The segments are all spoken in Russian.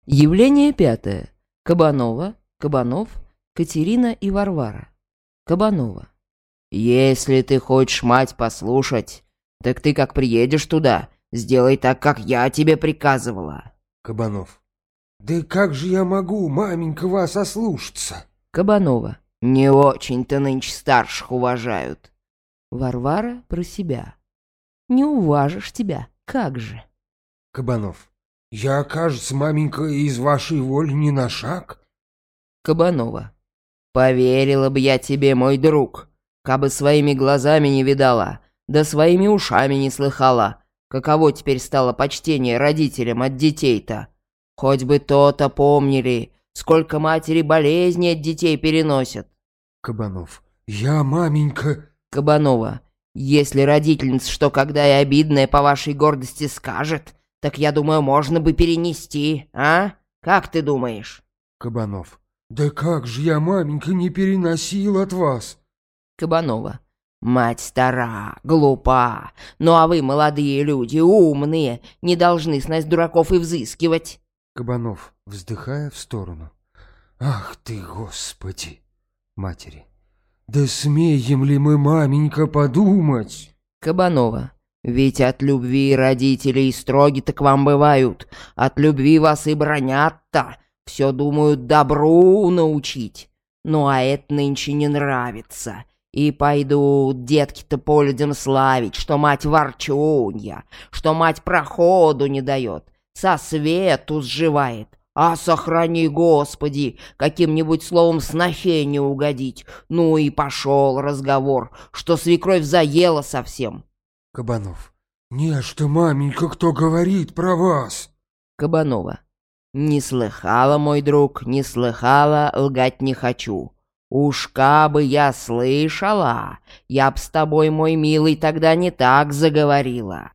Явление пятое. Кабанова, Кабанов, Катерина и Варвара. Кабанова. «Если ты хочешь мать послушать, так ты как приедешь туда, сделай так, как я тебе приказывала». Кабанов. Да как же я могу, маменька, вас ослушаться? Кабанова. «Не очень-то нынче старших уважают». Варвара про себя. «Не уважишь тебя, как же?» Кабанов. Я, кажется, маменька, из вашей воли не на шаг. Кабанова. «Поверила бы я тебе, мой друг, кабы своими глазами не видала, да своими ушами не слыхала, каково теперь стало почтение родителям от детей-то. Хоть бы то-то помнили, сколько матери болезни от детей переносят». Кабанов. Я, маменька... Кабанова. «Если родительница что когда и обидное по вашей гордости скажет, так я думаю, можно бы перенести, а? Как ты думаешь?» Кабанов. Да как же я, маменька, не переносил от вас? Кабанова. «Мать стара, глупа, ну а вы, молодые люди, умные, не должны снасть дураков и взыскивать». Кабанов, вздыхая в сторону. Ах ты, Господи! Матери. Да смеем ли мы, маменька, подумать? Кабанова. «Ведь от любви родителей строги-то к вам бывают, от любви вас и бронят-то, все думают добру научить. Ну а это нынче не нравится. И пойдут детки-то по людям славить, что мать ворчунья, что мать проходу не дает, со свету сживает. А сохрани, Господи, каким-нибудь словом снохе не угодить. Ну и пошел разговор, что свекровь заела совсем». Кабанов. Не, что, маменька, кто говорит про вас? Кабанова. «Не слыхала, мой друг, не слыхала, лгать не хочу. Уж кабы я слышала, я б с тобой, мой милый, тогда не так заговорила.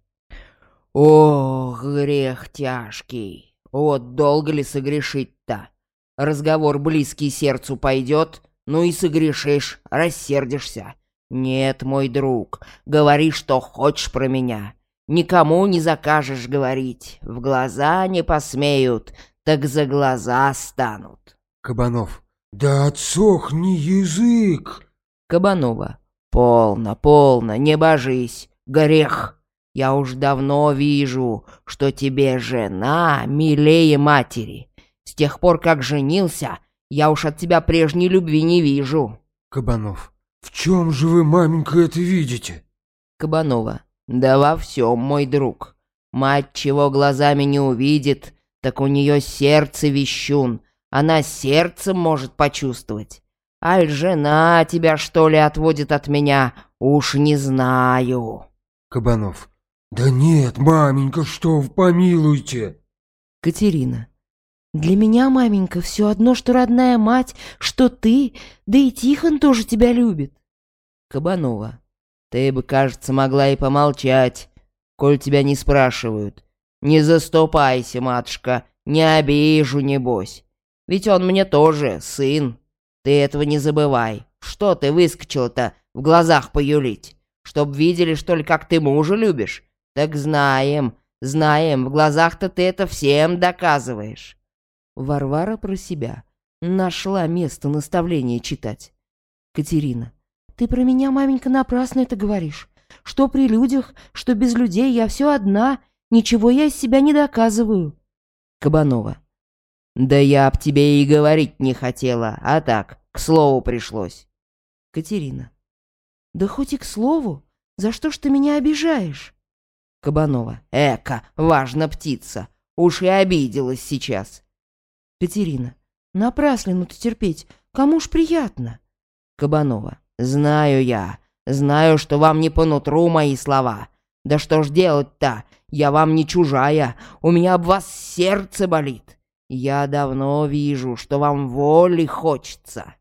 Ох, грех тяжкий, вот долго ли согрешить-то? Разговор близкий сердцу пойдет, ну и согрешишь, рассердишься. Нет, мой друг, говори, что хочешь про меня. Никому не закажешь говорить, в глаза не посмеют, так за глаза станут». Кабанов. Да отсохни язык. Кабанова. «Полно, полно, не божись, грех. Я уж давно вижу, что тебе жена милее матери. С тех пор, как женился, я уж от тебя прежней любви не вижу». Кабанов. В чем же вы, маменька, это видите? Кабанова. «Да во всем, мой друг. Мать чего глазами не увидит, так у нее сердце вещун. Она сердцем может почувствовать. Аль жена тебя, что ли, отводит от меня? Уж не знаю». Кабанов. Да нет, маменька, что вы, помилуйте. Катерина. «Для меня, маменька, все одно, что родная мать, что ты, да и Тихон тоже тебя любит». Кабанова. «Ты бы, кажется, могла и помолчать, коль тебя не спрашивают. Не заступайся, матушка, не обижу, небось. Ведь он мне тоже сын. Ты этого не забывай. Что ты выскочила-то в глазах поюлить? Чтоб видели, что ли, как ты мужа любишь? Так знаем, знаем, в глазах-то ты это всем доказываешь». Варвара про себя. Нашла место наставления читать. Катерина. «Ты про меня, маменька, напрасно это говоришь. Что при людях, что без людей, я все одна. Ничего я из себя не доказываю». Кабанова. «Да я об тебе и говорить не хотела, а так, к слову пришлось». Катерина. «Да хоть и к слову, за что ж ты меня обижаешь?» Кабанова. «Эка, важна птица, уж и обиделась сейчас». Катерина. «Напраслину-то терпеть, кому ж приятно?» Кабанова. «Знаю я, знаю, что вам не по нутру мои слова. Да что ж делать-то? Я вам не чужая, у меня об вас сердце болит. Я давно вижу, что вам воли хочется.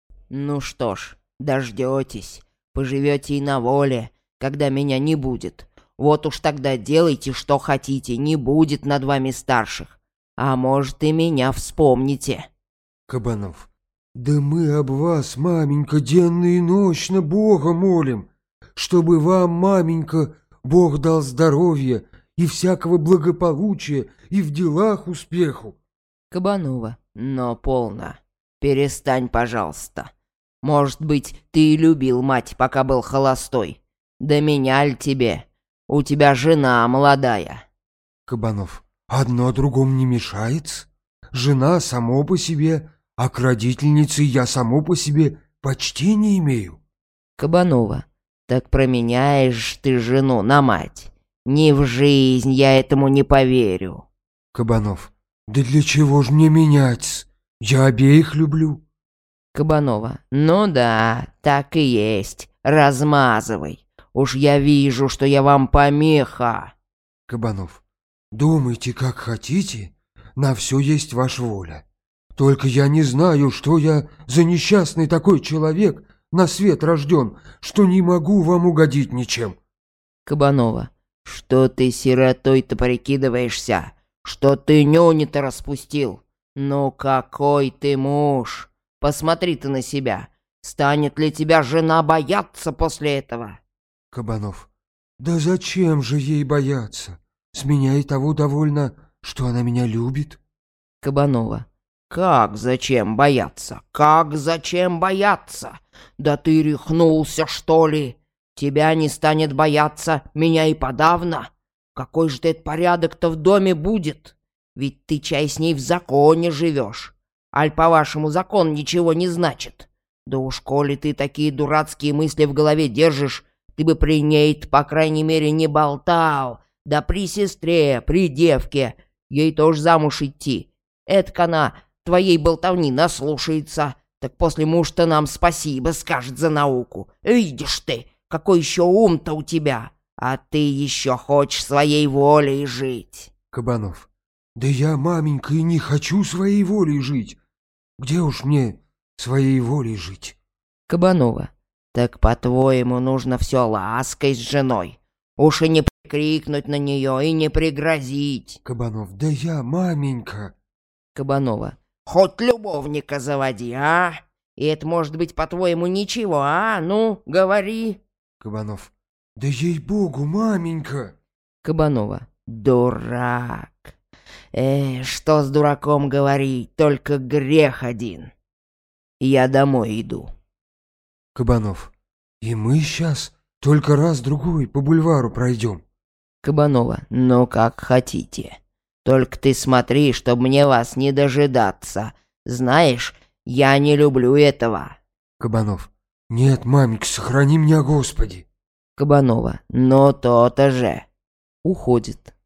Ну что ж, дождетесь, поживете и на воле, когда меня не будет. Вот уж тогда делайте, что хотите, не будет над вами старших. А может, и меня вспомните». Кабанов. Да мы об вас, маменька, денно и ночно Бога молим, чтобы вам, маменька, Бог дал здоровья и всякого благополучия и в делах успеху. Кабанова. Но полно. Перестань, пожалуйста. Может быть, ты и любил мать, пока был холостой. Да меня ль тебе? У тебя жена молодая. Кабанов. Одно другому не мешает. Жена само по себе, а к родительнице я само по себе почти не имею. Кабанова. Так променяешь ты жену на мать. Ни в жизнь я этому не поверю. Кабанов. Да для чего ж мне менять? Я обеих люблю. Кабанова. Ну да, так и есть. Размазывай. Уж я вижу, что я вам помеха. Кабанов. Думайте, как хотите, на все есть ваша воля. Только я не знаю, что я за несчастный такой человек на свет рожден, что не могу вам угодить ничем. Кабанова. Что ты сиротой-то прикидываешься? Что ты нюни-то распустил? Ну какой ты муж? Посмотри ты на себя. Станет ли тебя жена бояться после этого? Кабанов. Да зачем же ей бояться? С меня и того довольно, что она меня любит. Кабанова. Как зачем бояться? Как зачем бояться? Да ты рехнулся, что ли? Тебя не станет бояться, меня и подавно. Какой же это порядок-то в доме будет? Ведь ты, чай, с ней в законе живешь. Аль, по-вашему, закон ничего не значит? Да уж, коли ты такие дурацкие мысли в голове держишь, ты бы при ней-то, по крайней мере, не болтал. Да при сестре, при девке. Ей тоже замуж идти. Эдак она твоей болтовни наслушается. Так после муж-то нам спасибо скажет за науку. Видишь ты, какой еще ум-то у тебя. А ты еще хочешь своей волей жить. Кабанов. Да я, маменька, и не хочу своей волей жить. Где уж мне своей волей жить? Кабанова. Так, по-твоему, нужно все лаской с женой. Уж и не прикрикнуть на нее, и не пригрозить. Кабанов. Да я, маменька. Кабанова. Хоть любовника заводи, а? И это может быть, по-твоему, ничего, а? Ну, говори. Кабанов. Да ей-богу, маменька. Кабанова. Дурак. Что с дураком говорить, только грех один. Я домой иду. Кабанов. И мы сейчас только раз-другой по бульвару пройдем. Кабанова. Ну, как хотите. Только ты смотри, чтобы мне вас не дожидаться. Знаешь, я не люблю этого. Кабанов. Нет, маменька, сохрани меня, Господи. Кабанова. Ну, то-то же. Уходит.